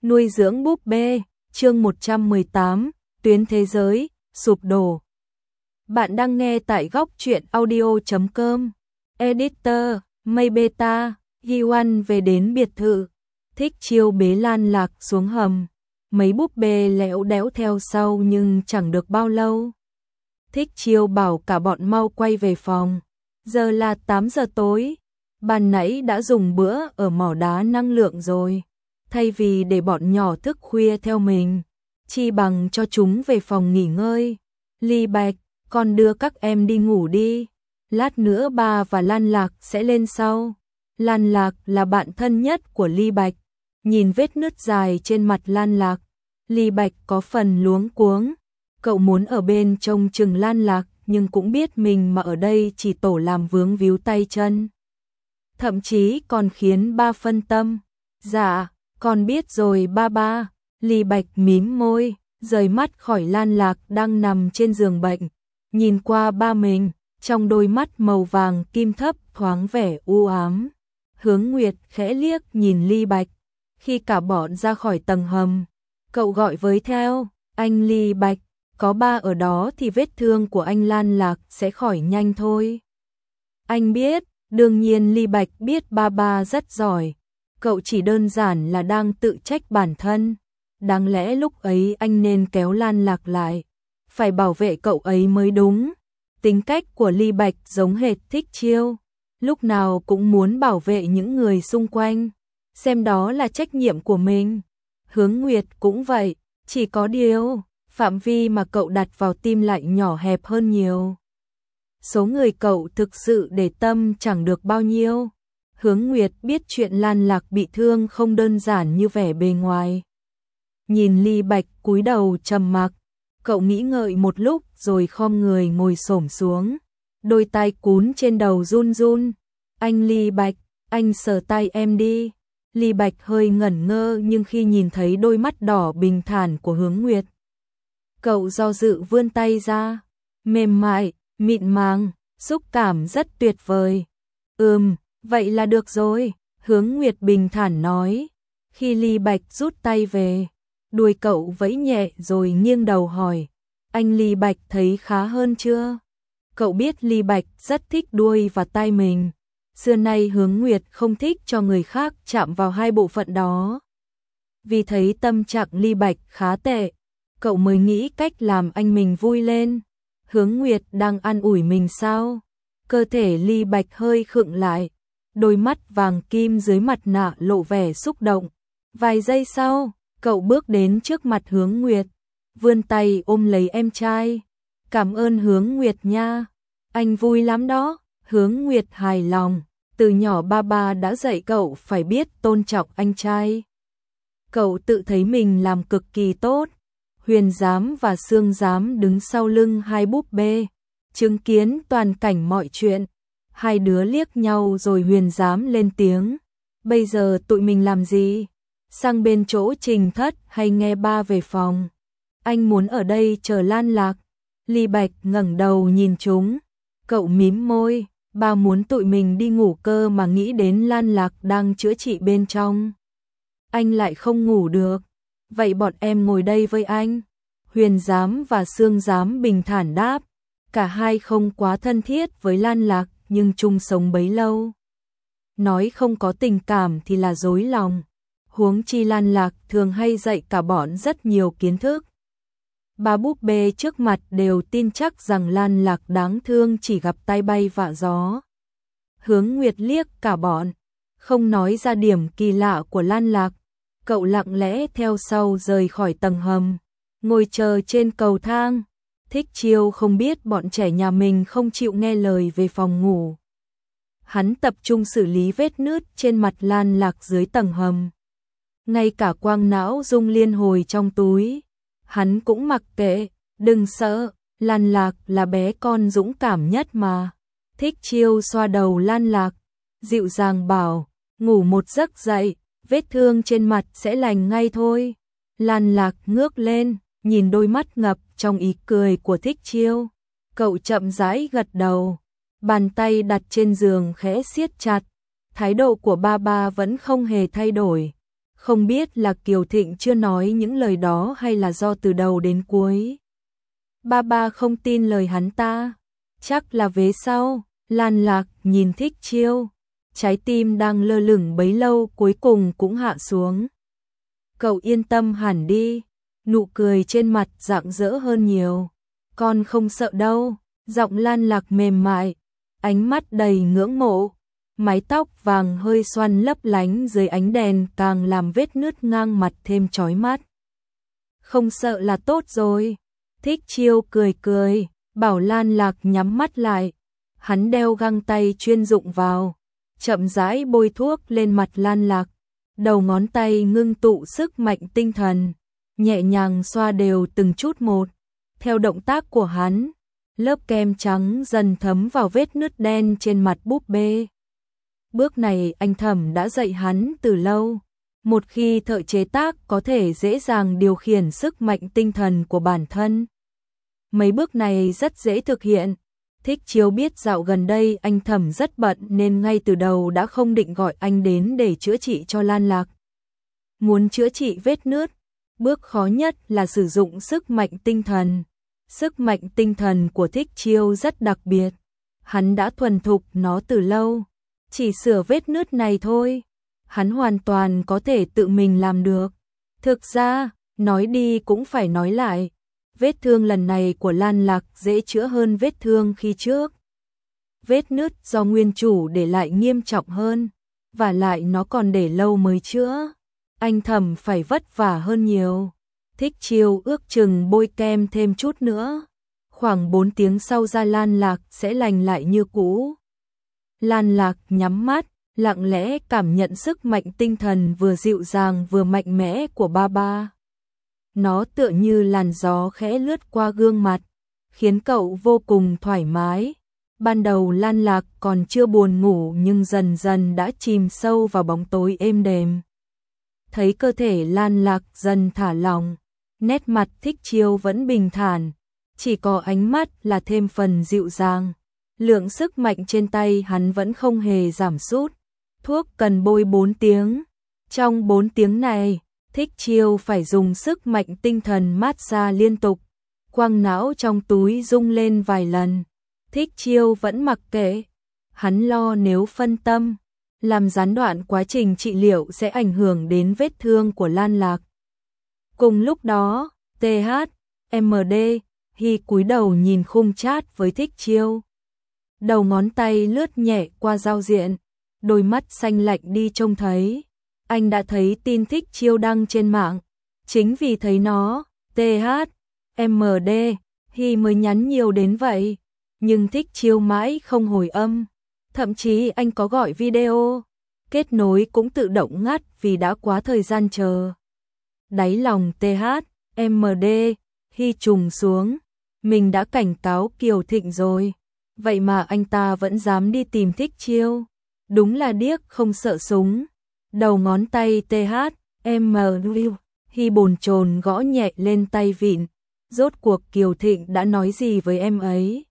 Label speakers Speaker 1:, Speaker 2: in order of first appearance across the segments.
Speaker 1: Nuôi dưỡng búp bê, chương 118, tuyến thế giới, sụp đổ. Bạn đang nghe tại góc truyện audio.com. Editor, Mây Beta, Yiwan về đến biệt thự. Thích Chiêu bế Lan Lạc xuống hầm. Mấy búp bê lẽo đẽo theo sau nhưng chẳng được bao lâu. Thích Chiêu bảo cả bọn mau quay về phòng. Giờ là 8 giờ tối. Ban nãy đã dùng bữa ở mỏ đá năng lượng rồi. Thay vì để bọn nhỏ thức khuya theo mình, chi bằng cho chúng về phòng nghỉ ngơi. Ly Bạch, con đưa các em đi ngủ đi. Lát nữa ba và Lan Lạc sẽ lên sau. Lan Lạc là bạn thân nhất của Ly Bạch. Nhìn vết nứt dài trên mặt Lan Lạc, Ly Bạch có phần luống cuống. Cậu muốn ở bên trông chừng Lan Lạc nhưng cũng biết mình mà ở đây chỉ tổ làm vướng víu tay chân. Thậm chí còn khiến ba phân tâm. Dạ, con biết rồi ba. Ly Bạch mím môi, rời mắt khỏi Lan Lạc đang nằm trên giường bệnh. Nhìn qua ba mình, trong đôi mắt màu vàng kim thấp thoáng vẻ u ám. Hướng Nguyệt khẽ liếc nhìn Ly Bạch. Khi cả bọn ra khỏi tầng hầm, cậu gọi với theo, anh Ly Bạch, có ba ở đó thì vết thương của anh Lan Lạc sẽ khỏi nhanh thôi. Anh biết, đương nhiên Ly Bạch biết ba rất giỏi. Cậu chỉ đơn giản là đang tự trách bản thân. Đáng lẽ lúc ấy anh nên kéo Lan Lạc lại. Phải bảo vệ cậu ấy mới đúng. Tính cách của Ly Bạch giống hệt Thích Chiêu. Lúc nào cũng muốn bảo vệ những người xung quanh. Xem đó là trách nhiệm của mình. Hướng Nguyệt cũng vậy. Chỉ có điều, phạm vi mà cậu đặt vào tim lại nhỏ hẹp hơn nhiều. Số người cậu thực sự để tâm chẳng được bao nhiêu. Hướng Nguyệt biết chuyện Lan Lạc bị thương không đơn giản như vẻ bề ngoài. Nhìn Ly Bạch cúi đầu trầm mặc, cậu nghĩ ngợi một lúc rồi khom người ngồi xổm xuống. Đôi tay cún trên đầu run run. Anh Ly Bạch, anh sờ tay em đi. Ly Bạch hơi ngẩn ngơ nhưng khi nhìn thấy đôi mắt đỏ bình thản của Hướng Nguyệt, cậu do dự vươn tay ra. Mềm mại, mịn màng, xúc cảm rất tuyệt vời. Vậy là được rồi, Hướng Nguyệt bình thản nói. Khi Ly Bạch rút tay về, đuôi cậu vẫy nhẹ rồi nghiêng đầu hỏi, anh Ly Bạch thấy khá hơn chưa? Cậu biết Ly Bạch rất thích đuôi và tai mình. Xưa nay Hướng Nguyệt không thích cho người khác chạm vào hai bộ phận đó. Vì thấy tâm trạng Ly Bạch khá tệ, cậu mới nghĩ cách làm anh mình vui lên. Hướng Nguyệt đang an ủi mình sao? Cơ thể Ly Bạch hơi khựng lại. Đôi mắt vàng kim dưới mặt nạ lộ vẻ xúc động. Vài giây sau, cậu bước đến trước mặt Hướng Nguyệt, vươn tay ôm lấy em trai. Cảm ơn Hướng Nguyệt nha. Anh vui lắm đó. Hướng Nguyệt hài lòng. Từ nhỏ ba đã dạy cậu phải biết tôn trọng anh trai. Cậu tự thấy mình làm cực kỳ tốt. Huyền Giám và Sương Giám đứng sau lưng hai búp bê, chứng kiến toàn cảnh mọi chuyện. Hai đứa liếc nhau rồi Huyền Giám lên tiếng. Bây giờ tụi mình làm gì? Sang bên chỗ Trình Thất hay nghe ba về phòng? Anh muốn ở đây chờ Lan Lạc. Ly Bạch ngẩng đầu nhìn chúng. Cậu mím môi. Ba muốn tụi mình đi ngủ cơ mà nghĩ đến Lan Lạc đang chữa trị bên trong. Anh lại không ngủ được. Vậy bọn em ngồi đây với anh. Huyền Giám và Sương Giám bình thản đáp. Cả hai không quá thân thiết với Lan Lạc nhưng chung sống bấy lâu. Nói không có tình cảm thì là dối lòng. Huống chi Lan Lạc thường hay dạy cả bọn rất nhiều kiến thức. Ba búp bê trước mặt đều tin chắc rằng Lan Lạc đáng thương chỉ gặp tai bay vạ gió. Hướng Nguyệt liếc cả bọn, không nói ra điểm kỳ lạ của Lan Lạc. Cậu lặng lẽ theo sau rời khỏi tầng hầm, ngồi chờ trên cầu thang. Thích Chiêu không biết bọn trẻ nhà mình không chịu nghe lời về phòng ngủ. Hắn tập trung xử lý vết nứt trên mặt Lan Lạc dưới tầng hầm. Ngay cả quang não dung liên hồi trong túi, hắn cũng mặc kệ. Đừng sợ, Lan Lạc là bé con dũng cảm nhất mà. Thích Chiêu xoa đầu Lan Lạc, dịu dàng bảo, ngủ một giấc dậy, vết thương trên mặt sẽ lành ngay thôi. Lan Lạc ngước lên, nhìn đôi mắt ngập trong ý cười của Thích Chiêu. Cậu chậm rãi gật đầu, bàn tay đặt trên giường khẽ siết chặt. Thái độ của ba vẫn không hề thay đổi. Không biết là Kiều Thịnh chưa nói những lời đó hay là do từ đầu đến cuối ba không tin lời hắn ta. Chắc là vế sau. Lan Lạc nhìn Thích Chiêu, trái tim đang lơ lửng bấy lâu cuối cùng cũng hạ xuống. Cậu yên tâm hẳn đi, nụ cười trên mặt rạng rỡ hơn nhiều. Con không sợ đâu, giọng Lan Lạc mềm mại, ánh mắt đầy ngưỡng mộ. Mái tóc vàng hơi xoăn lấp lánh dưới ánh đèn càng làm vết nứt ngang mặt thêm chói mắt. Không sợ là tốt rồi. Thích Chiêu cười cười, bảo Lan Lạc nhắm mắt lại. Hắn đeo găng tay chuyên dụng vào, chậm rãi bôi thuốc lên mặt Lan Lạc. Đầu ngón tay ngưng tụ sức mạnh tinh thần, nhẹ nhàng xoa đều từng chút một. Theo động tác của hắn, lớp kem trắng dần thấm vào vết nứt đen trên mặt búp bê. Bước này anh Thẩm đã dạy hắn từ lâu. Một khi thợ chế tác có thể dễ dàng điều khiển sức mạnh tinh thần của bản thân. Mấy bước này rất dễ thực hiện. Thích Chiêu biết dạo gần đây anh Thẩm rất bận nên ngay từ đầu đã không định gọi anh đến để chữa trị cho Lan Lạc. Muốn chữa trị vết nứt, bước khó nhất là sử dụng sức mạnh tinh thần. Sức mạnh tinh thần của Thích Chiêu rất đặc biệt. Hắn đã thuần thục nó từ lâu. Chỉ sửa vết nứt này thôi, hắn hoàn toàn có thể tự mình làm được. Thực ra, nói đi cũng phải nói lại. Vết thương lần này của Lan Lạc dễ chữa hơn vết thương khi trước. Vết nứt do nguyên chủ để lại nghiêm trọng hơn, và lại nó còn để lâu mới chữa. Anh Thẩm phải vất vả hơn nhiều. Thích Chiêu ước chừng bôi kem thêm chút nữa. Khoảng 4 tiếng sau da Lan Lạc sẽ lành lại như cũ. Lan Lạc nhắm mắt, lặng lẽ cảm nhận sức mạnh tinh thần vừa dịu dàng vừa mạnh mẽ của ba. Nó tựa như làn gió khẽ lướt qua gương mặt, khiến cậu vô cùng thoải mái. Ban đầu Lan Lạc còn chưa buồn ngủ nhưng dần dần đã chìm sâu vào bóng tối êm đềm. Thấy cơ thể Lan Lạc dần thả lỏng, nét mặt Thích Chiêu vẫn bình thản, chỉ có ánh mắt là thêm phần dịu dàng. Lượng sức mạnh trên tay hắn vẫn không hề giảm sút. Thuốc cần bôi 4 tiếng. Trong 4 tiếng này, Thích Chiêu phải dùng sức mạnh tinh thần massage liên tục. Quang não trong túi rung lên vài lần. Thích Chiêu vẫn mặc kệ. Hắn lo nếu phân tâm, làm gián đoạn quá trình trị liệu sẽ ảnh hưởng đến vết thương của Lan Lạc. Cùng lúc đó, THMD Hi cúi đầu nhìn khung chat với Thích Chiêu. Đầu ngón tay lướt nhẹ qua giao diện, đôi mắt xanh lạnh đi trông thấy. Anh đã thấy tin Thích Chiêu đăng trên mạng, chính vì thấy nó, THMD Hi mới nhắn nhiều đến vậy. Nhưng Thích Chiêu mãi không hồi âm, thậm chí anh có gọi video, kết nối cũng tự động ngắt vì đã quá thời gian chờ. Đáy lòng THMD Hi trùng xuống, mình đã cảnh cáo Kiều Thịnh rồi. Vậy mà anh ta vẫn dám đi tìm Thích Chiêu. Đúng là điếc không sợ súng. Đầu ngón tay THMD Hi bồn chồn gõ nhẹ lên tay vịn. Rốt cuộc Kiều Thịnh đã nói gì với em ấy?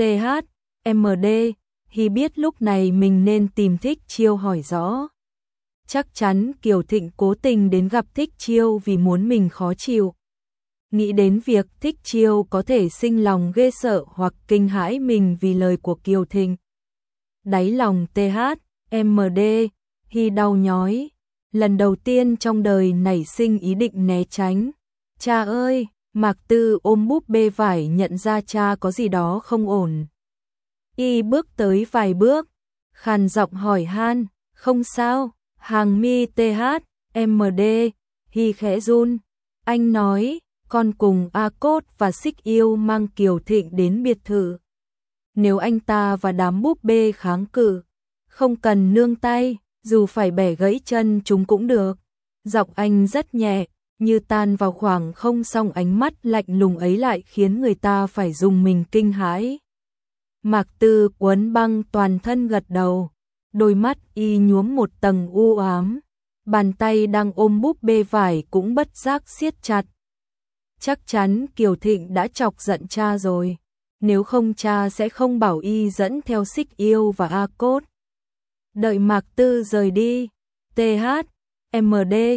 Speaker 1: THMD Hi biết lúc này mình nên tìm Thích Chiêu hỏi rõ. Chắc chắn Kiều Thịnh cố tình đến gặp Thích Chiêu vì muốn mình khó chịu. Nghĩ đến việc Thích Chiêu có thể sinh lòng ghê sợ hoặc kinh hãi mình vì lời của Kiều Thịnh. Đáy lòng THMD Hi đau nhói, lần đầu tiên trong đời nảy sinh ý định né tránh. Cha ơi, Mạc Tư ôm búp bê vải nhận ra cha có gì đó không ổn. Y bước tới vài bước, khàn giọng hỏi han, không sao, hàng mi THMD Hi khẽ run. Anh nói, con cùng A Cốt và Xích Yêu mang Kiều Thịnh đến biệt thự. Nếu anh ta và đám búp bê kháng cự, không cần nương tay, dù phải bẻ gãy chân chúng cũng được. Giọng anh rất nhẹ, như tan vào khoảng không, song ánh mắt lạnh lùng ấy lại khiến người ta phải dùng mình kinh hãi. Mạc Tư quấn băng toàn thân gật đầu, đôi mắt y nhuốm một tầng u ám, bàn tay đang ôm búp bê vải cũng bất giác siết chặt. Chắc chắn Kiều Thịnh đã chọc giận cha rồi, nếu không cha sẽ không bảo y dẫn theo Xích Yêu và A Cốt. Đợi Mạc Tư rời đi, THMD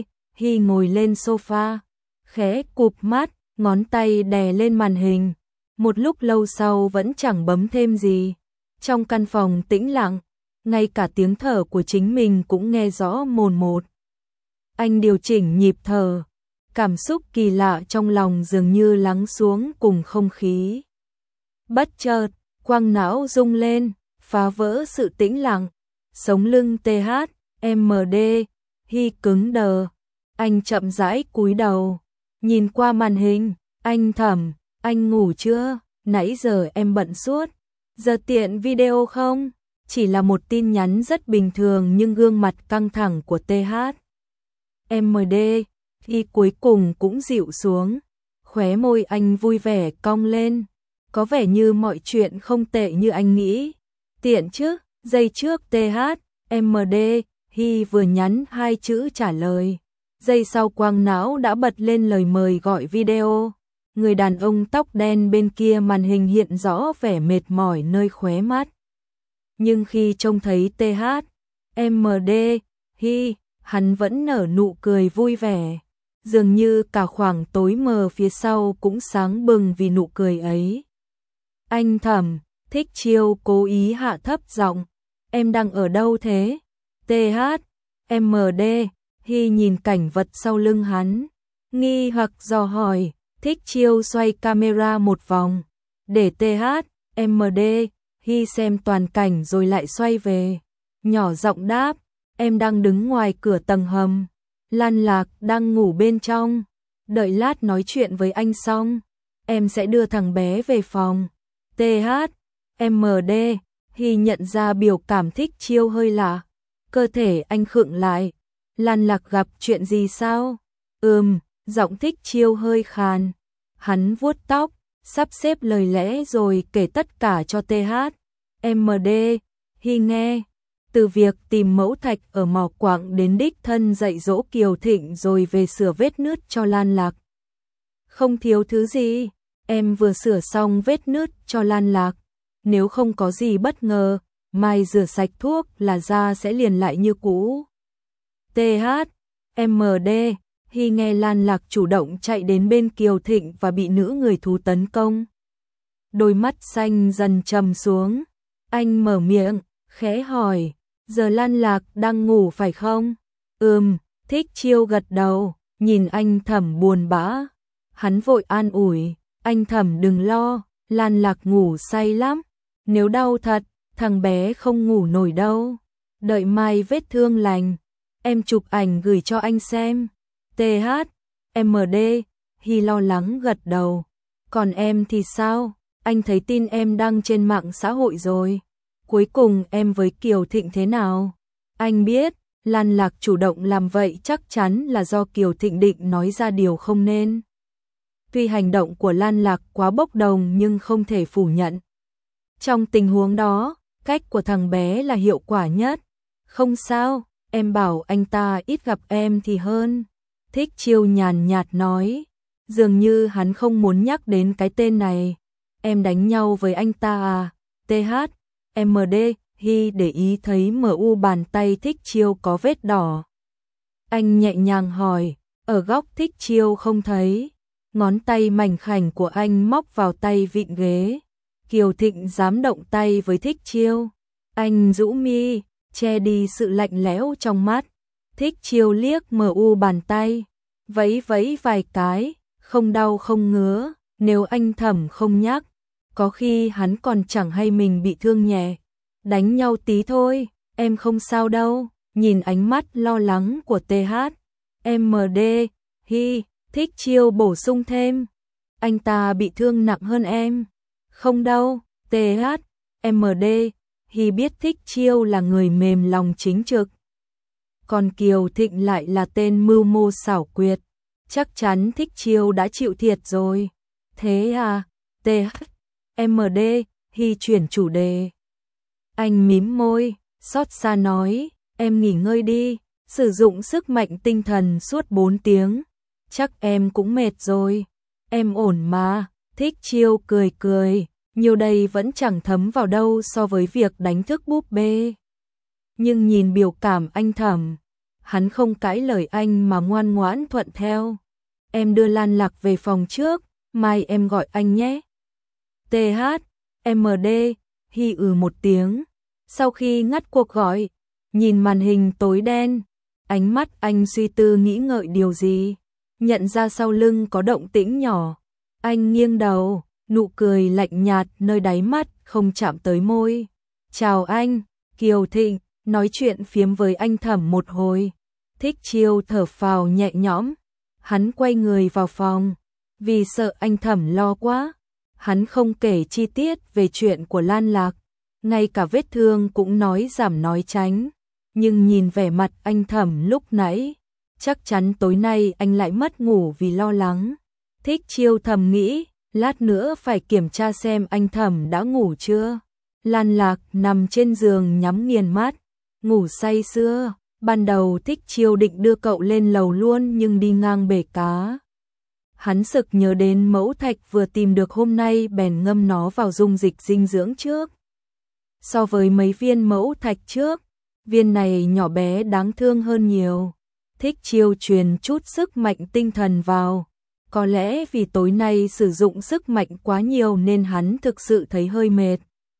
Speaker 1: Hy ngồi lên sofa, khẽ cụp mắt, ngón tay đè lên màn hình. Một lúc lâu sau vẫn chẳng bấm thêm gì. Trong căn phòng tĩnh lặng, ngay cả tiếng thở của chính mình cũng nghe rõ mồn một. Anh điều chỉnh nhịp thở, cảm xúc kỳ lạ trong lòng dường như lắng xuống cùng không khí. Bất chợt, quang não rung lên, phá vỡ sự tĩnh lặng. Sống lưng THMD, Hy cứng đờ. Anh chậm rãi cúi đầu, nhìn qua màn hình. Anh Thẩm, anh ngủ chưa? Nãy giờ em bận suốt. Giờ tiện video không? Chỉ là một tin nhắn rất bình thường nhưng gương mặt căng thẳng của THMD, Hy cuối cùng cũng dịu xuống. Khóe môi anh vui vẻ cong lên. Có vẻ như mọi chuyện không tệ như anh nghĩ. Tiện chứ? Giây trước THMD, Hy vừa nhắn 2 chữ trả lời. Giây sau quang não đã bật lên lời mời gọi video. Người đàn ông tóc đen bên kia màn hình hiện rõ vẻ mệt mỏi nơi khóe mắt. Nhưng khi trông thấy THMD, Hy, hắn vẫn nở nụ cười vui vẻ. Dường như cả khoảng tối mờ phía sau cũng sáng bừng vì nụ cười ấy. Anh Thẩm, Thích Chiêu cố ý hạ thấp giọng. Em đang ở đâu thế? THMD, Hy nhìn cảnh vật sau lưng hắn, nghi hoặc dò hỏi. Thích Chiêu xoay camera một vòng, để THMD, Hy xem toàn cảnh rồi lại xoay về. Nhỏ giọng đáp, em đang đứng ngoài cửa tầng hầm. Lan Lạc đang ngủ bên trong. Đợi lát nói chuyện với anh xong, em sẽ đưa thằng bé về phòng. THMD, Hy nhận ra biểu cảm Thích Chiêu hơi lạ. Cơ thể anh khựng lại. Lan Lạc gặp chuyện gì sao? Giọng Thích Chiêu hơi khàn. Hắn vuốt tóc, sắp xếp lời lẽ rồi kể tất cả cho THMD, Hy nghe. Từ việc tìm mẫu thạch ở mỏ quặng đến đích thân dạy dỗ Kiều Thịnh rồi về sửa vết nứt cho Lan Lạc. Không thiếu thứ gì, em vừa sửa xong vết nứt cho Lan Lạc. Nếu không có gì bất ngờ, mai rửa sạch thuốc là da sẽ liền lại như cũ. THMD, Hy nghe Lan Lạc chủ động chạy đến bên Kiều Thịnh và bị nữ người thú tấn công. Đôi mắt xanh dần trầm xuống. Anh mở miệng, khẽ hỏi, giờ Lan Lạc đang ngủ phải không? Thích Chiêu gật đầu, nhìn anh Thẩm buồn bã. Hắn vội an ủi, anh Thẩm đừng lo, Lan Lạc ngủ say lắm. Nếu đau thật, thằng bé không ngủ nổi đâu. Đợi mai vết thương lành, em chụp ảnh gửi cho anh xem. THMD, Hy lo lắng gật đầu. Còn em thì sao? Anh thấy tin em đăng trên mạng xã hội rồi. Cuối cùng em với Kiều Thịnh thế nào? Anh biết, Lan Lạc chủ động làm vậy chắc chắn là do Kiều Thịnh định nói ra điều không nên. Tuy hành động của Lan Lạc quá bốc đồng nhưng không thể phủ nhận. Trong tình huống đó, cách của thằng bé là hiệu quả nhất. Không sao, em bảo anh ta ít gặp em thì hơn. Thích Chiêu nhàn nhạt nói, dường như hắn không muốn nhắc đến cái tên này. Em đánh nhau với anh ta à? THMD, Hy để ý thấy MU bàn tay Thích Chiêu có vết đỏ. Anh nhẹ nhàng hỏi, ở góc Thích Chiêu không thấy. Ngón tay mảnh khảnh của anh móc vào tay vịn ghế. Kiều Thịnh dám động tay với Thích Chiêu. Anh rũ mi, che đi sự lạnh lẽo trong mắt. Thích Chiêu liếc MU bàn tay, vẫy vẫy vài cái, không đau không ngứa. Nếu anh Thẩm không nhắc, có khi hắn còn chẳng hay mình bị thương nhẹ. Đánh nhau tí thôi, em không sao đâu. Nhìn ánh mắt lo lắng của THMD, Hy, Thích Chiêu bổ sung thêm, anh ta bị thương nặng hơn em. Không đâu. THMD, Hy biết Thích Chiêu là người mềm lòng chính trực. Còn Kiều Thịnh lại là tên mưu mô xảo quyệt. Chắc chắn Thích Chiêu đã chịu thiệt rồi. Thế à? THMD, Hy chuyển chủ đề. Anh mím môi, xót xa nói, em nghỉ ngơi đi, sử dụng sức mạnh tinh thần suốt 4 tiếng. Chắc em cũng mệt rồi. Em ổn mà. Thích Chiêu cười cười, nhiều đây vẫn chẳng thấm vào đâu so với việc đánh thức búp bê. Nhưng nhìn biểu cảm anh Thẩm, Hắn không cãi lời anh mà ngoan ngoãn thuận theo. Em đưa Lan Lạc về phòng trước, mai em gọi anh nhé. TH, MD, hi một tiếng. Sau khi ngắt cuộc gọi, nhìn màn hình tối đen, ánh mắt anh suy tư nghĩ ngợi điều gì. Nhận ra sau lưng có động tĩnh nhỏ. Anh nghiêng đầu, nụ cười lạnh nhạt nơi đáy mắt không chạm tới môi. Chào anh, Kiều Thịnh, nói chuyện phiếm với anh Thẩm một hồi. Thích Chiêu thở phào nhẹ nhõm. Hắn quay người vào phòng. Vì sợ anh Thẩm lo quá, hắn không kể chi tiết về chuyện của Lan Lạc. Ngay cả vết thương cũng nói giảm nói tránh. Nhưng nhìn vẻ mặt anh Thẩm lúc nãy, chắc chắn tối nay anh lại mất ngủ vì lo lắng. Thích Chiêu thầm nghĩ, lát nữa phải kiểm tra xem anh Thẩm đã ngủ chưa. Lan Lạc nằm trên giường nhắm nghiền mắt, ngủ say sưa. Ban đầu Thích Chiêu định đưa cậu lên lầu luôn nhưng đi ngang bể cá. Hắn sực nhớ đến mẫu thạch vừa tìm được hôm nay bèn ngâm nó vào dung dịch dinh dưỡng trước. So với mấy viên mẫu thạch trước, viên này nhỏ bé đáng thương hơn nhiều. Thích Chiêu truyền chút sức mạnh tinh thần vào. Có lẽ vì tối nay sử dụng sức mạnh quá nhiều nên hắn thực sự thấy hơi mệt.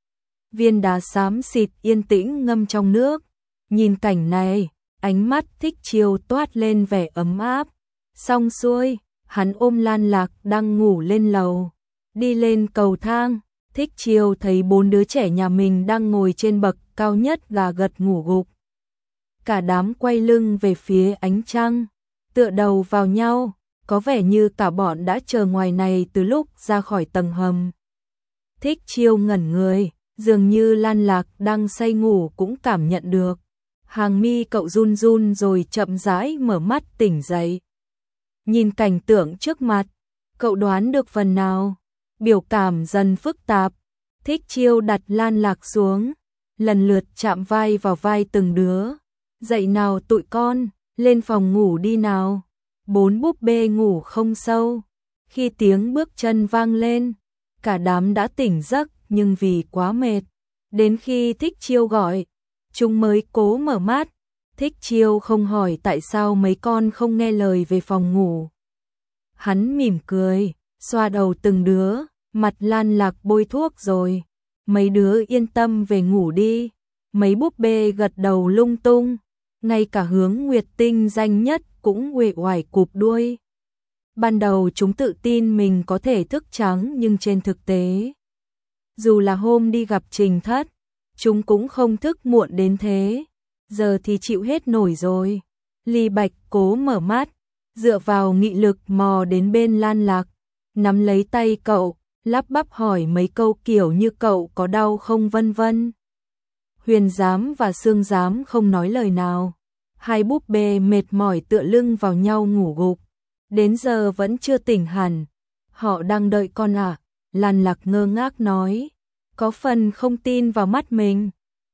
Speaker 1: Viên đá xám xịt yên tĩnh ngâm trong nước. Nhìn cảnh này, ánh mắt Thích Chiêu toát lên vẻ ấm áp. Xong xuôi, hắn ôm Lan Lạc đang ngủ lên lầu. Đi lên cầu thang, Thích Chiêu thấy 4 đứa trẻ nhà mình đang ngồi trên bậc cao nhất gà gật ngủ gục. Cả đám quay lưng về phía ánh trăng, tựa đầu vào nhau, có vẻ như cả bọn đã chờ ngoài này từ lúc ra khỏi tầng hầm. Thích Chiêu ngẩn người, dường như Lan Lạc đang say ngủ cũng cảm nhận được. Hàng mi cậu run run rồi chậm rãi mở mắt tỉnh dậy. Nhìn cảnh tượng trước mặt, cậu đoán được phần nào, biểu cảm dần phức tạp. Thích Chiêu đặt Lan Lạc xuống, lần lượt chạm vai vào vai từng đứa. Dậy nào tụi con, lên phòng ngủ đi nào. 4 búp bê ngủ không sâu. Khi tiếng bước chân vang lên, cả đám đã tỉnh giấc nhưng vì quá mệt. Đến khi Thích Chiêu gọi, chúng mới cố mở mắt. Thích Chiêu không hỏi tại sao mấy con không nghe lời về phòng ngủ. Hắn mỉm cười, xoa đầu từng đứa, mặt Lan Lạc bôi thuốc rồi. Mấy đứa yên tâm về ngủ đi. Mấy búp bê gật đầu lung tung, ngay cả Hướng Nguyệt Tinh danh nhất cũng uể oải cụp đuôi. Ban đầu chúng tự tin mình có thể thức trắng nhưng trên thực tế, dù là hôm đi gặp Trình Thất, chúng cũng không thức muộn đến thế. Giờ thì chịu hết nổi rồi. Ly Bạch cố mở mắt, dựa vào nghị lực mò đến bên Lan Lạc, nắm lấy tay cậu, lắp bắp hỏi mấy câu kiểu như cậu có đau không vân vân. Huyền Giám và Sương Giám không nói lời nào. Hai búp bê mệt mỏi tựa lưng vào nhau ngủ gục. Đến giờ vẫn chưa tỉnh hẳn. Họ đang đợi con à? Lan Lạc ngơ ngác nói. Có phần không tin vào mắt mình.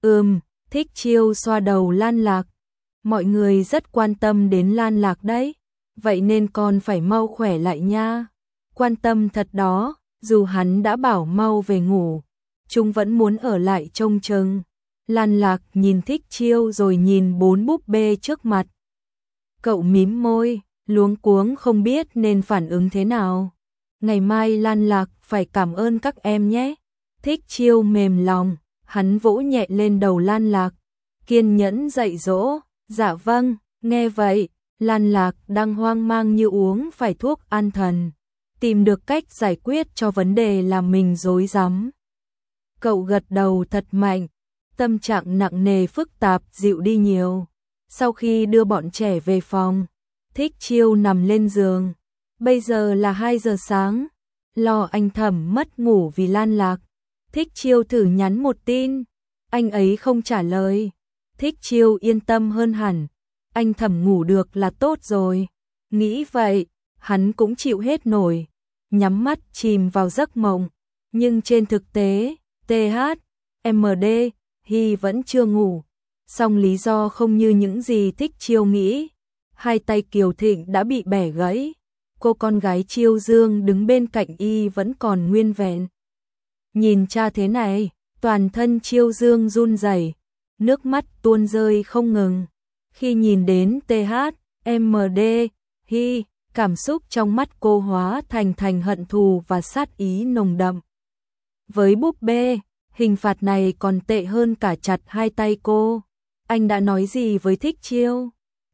Speaker 1: Thích Chiêu xoa đầu Lan Lạc. Mọi người rất quan tâm đến Lan Lạc đấy. Vậy nên con phải mau khỏe lại nha. Quan tâm thật đó, dù hắn đã bảo mau về ngủ, chúng vẫn muốn ở lại trông chừng. Lan Lạc nhìn Thích Chiêu rồi nhìn 4 búp bê trước mặt. Cậu mím môi, luống cuống không biết nên phản ứng thế nào. Ngày mai Lan Lạc phải cảm ơn các em nhé. Thích Chiêu mềm lòng, hắn vỗ nhẹ lên đầu Lan Lạc, kiên nhẫn dạy dỗ. Dạ vâng, nghe vậy, Lan Lạc đang hoang mang như uống phải thuốc an thần, tìm được cách giải quyết cho vấn đề làm mình rối rắm. Cậu gật đầu thật mạnh, tâm trạng nặng nề phức tạp dịu đi nhiều. Sau khi đưa bọn trẻ về phòng, Thích Chiêu nằm lên giường. Bây giờ là 2 giờ sáng, lo anh Thẩm mất ngủ vì Lan Lạc. Thích Chiêu thử nhắn một tin, anh ấy không trả lời. Thích Chiêu yên tâm hơn hẳn, anh Thẩm ngủ được là tốt rồi. Nghĩ vậy, hắn cũng chịu hết nổi, nhắm mắt chìm vào giấc mộng. Nhưng trên thực tế, TH, MD, Hy vẫn chưa ngủ. Song lý do không như những gì Thích Chiêu nghĩ. Hai tay Kiều Thịnh đã bị bẻ gãy. Cô con gái Chiêu Dương đứng bên cạnh y vẫn còn nguyên vẹn. Nhìn cha thế này, toàn thân Chiêu Dương run rẩy, nước mắt tuôn rơi không ngừng. Khi nhìn đến THMD, Hi, cảm xúc trong mắt cô hóa thành hận thù và sát ý nồng đậm. Với búp bê, hình phạt này còn tệ hơn cả chặt hai tay cô. Anh đã nói gì với Thích Chiêu?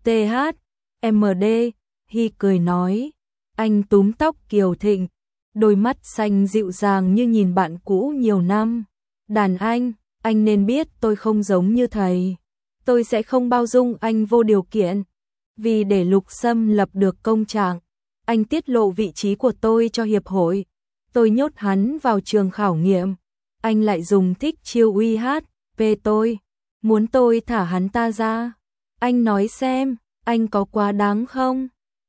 Speaker 1: THMD, Hi cười nói. Anh túm tóc Kiều Thịnh, đôi mắt xanh dịu dàng như nhìn bạn cũ nhiều năm. Đàn anh nên biết tôi không giống như thầy. Tôi sẽ không bao dung anh vô điều kiện. Vì để Lục Sâm lập được công trạng, anh tiết lộ vị trí của tôi cho hiệp hội. Tôi nhốt hắn vào trường khảo nghiệm. Anh lại dùng Thích Chiêu uy hát về tôi, muốn tôi thả hắn ta ra. Anh nói xem, anh có quá đáng không?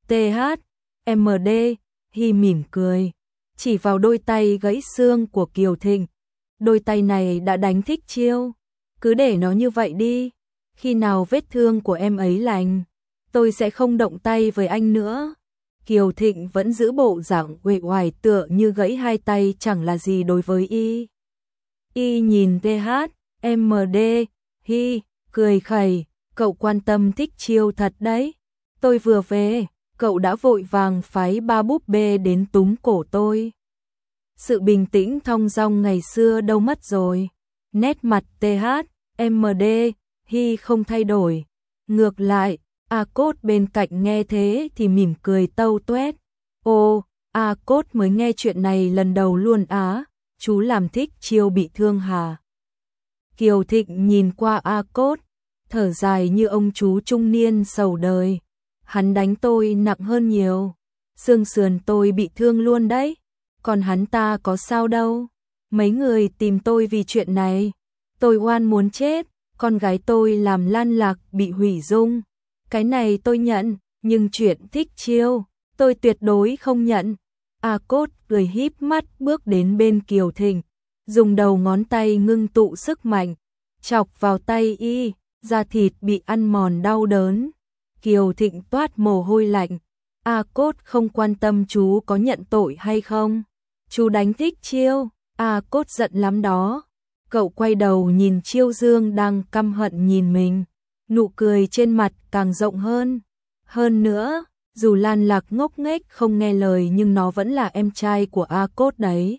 Speaker 1: THMD, Hi mỉm cười, chỉ vào đôi tay gãy xương của Kiều Thịnh. Đôi tay này đã đánh Thích Chiêu, cứ để nó như vậy đi. Khi nào vết thương của em ấy lành, tôi sẽ không động tay với anh nữa. Kiều Thịnh vẫn giữ bộ dạng uể oải tựa như gãy hai tay chẳng là gì đối với y. Y nhìn THMD, Hi, cười khẩy, cậu quan tâm Thích Chiêu thật đấy. Tôi vừa về, cậu đã vội vàng phái ba búp bê đến túm cổ tôi. Sự bình tĩnh thong dong ngày xưa đâu mất rồi. Nét mặt THMD, Hi không thay đổi. Ngược lại, A Cốt bên cạnh nghe thế thì mỉm cười tâu tuét. Ô, A Cốt mới nghe chuyện này lần đầu luôn á, chú làm Thích Chiêu bị thương hả? Kiều Thịnh nhìn qua A Cốt, thở dài như ông chú trung niên sầu đời. Hắn đánh tôi nặng hơn nhiều, xương sườn tôi bị thương luôn đấy, còn hắn ta có sao đâu. Mấy người tìm tôi vì chuyện này, tôi oan muốn chết, con gái tôi làm lan lạc bị hủy dung. Cái này tôi nhận, nhưng chuyện Thích Chiêu, tôi tuyệt đối không nhận. A Cốt cười híp mắt bước đến bên Kiều Thịnh, dùng đầu ngón tay ngưng tụ sức mạnh, chọc vào tay y, da thịt bị ăn mòn đau đớn. Kiều Thịnh toát mồ hôi lạnh. A Cốt không quan tâm chú có nhận tội hay không. Chú đánh Thích Chiêu, A Cốt giận lắm đó. Cậu quay đầu nhìn Chiêu Dương đang căm hận nhìn mình, nụ cười trên mặt càng rộng hơn. Hơn nữa, dù Lan Lạc ngốc nghếch không nghe lời nhưng nó vẫn là em trai của A Cốt đấy.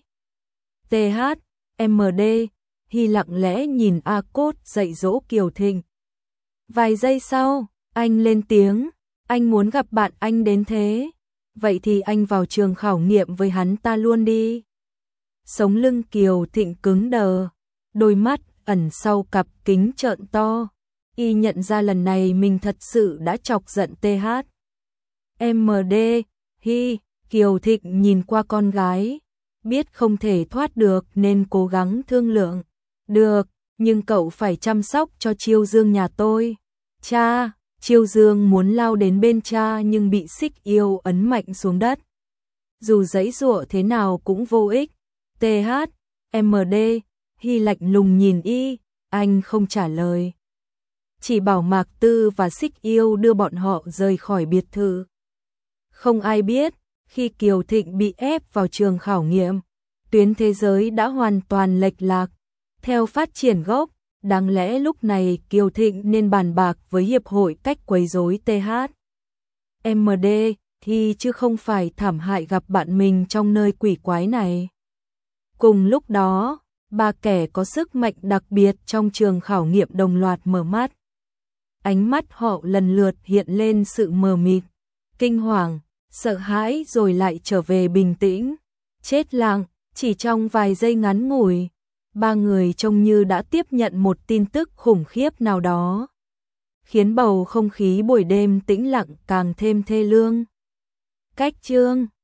Speaker 1: THMD, Hi lặng lẽ nhìn A Cốt dạy dỗ Kiều Thịnh. Vài giây sau, anh lên tiếng, anh muốn gặp bạn anh đến thế. Vậy thì anh vào trường khảo nghiệm với hắn ta luôn đi. Sống lưng Kiều Thịnh cứng đờ, đôi mắt ẩn sau cặp kính trợn to. Y nhận ra lần này mình thật sự đã chọc giận THMD, Hi. Kiều Thịnh nhìn qua con gái, biết không thể thoát được nên cố gắng thương lượng. Được, nhưng cậu phải chăm sóc cho Chiêu Dương nhà tôi. Cha, Chiêu Dương muốn lao đến bên cha nhưng bị Xích Yêu ấn mạnh xuống đất. Dù giãy giụa thế nào cũng vô ích. THMD, Hi lạnh lùng nhìn y, anh không trả lời. Chỉ bảo Mạc Tư và Xích Yêu đưa bọn họ rời khỏi biệt thự. Không ai biết, khi Kiều Thịnh bị ép vào trường khảo nghiệm, tuyến thế giới đã hoàn toàn lệch lạc. Theo phát triển gốc, đáng lẽ lúc này Kiều Thịnh nên bàn bạc với hiệp hội cách quấy rối THMD thì chứ không phải thảm hại gặp bạn mình trong nơi quỷ quái này. Cùng lúc đó, ba kẻ có sức mạnh đặc biệt trong trường khảo nghiệm đồng loạt mở mắt. Ánh mắt họ lần lượt hiện lên sự mờ mịt, kinh hoàng, sợ hãi rồi lại trở về bình tĩnh. Chết lặng, chỉ trong vài giây ngắn ngủi, ba người trông như đã tiếp nhận một tin tức khủng khiếp nào đó, khiến bầu không khí buổi đêm tĩnh lặng càng thêm thê lương. Cách chương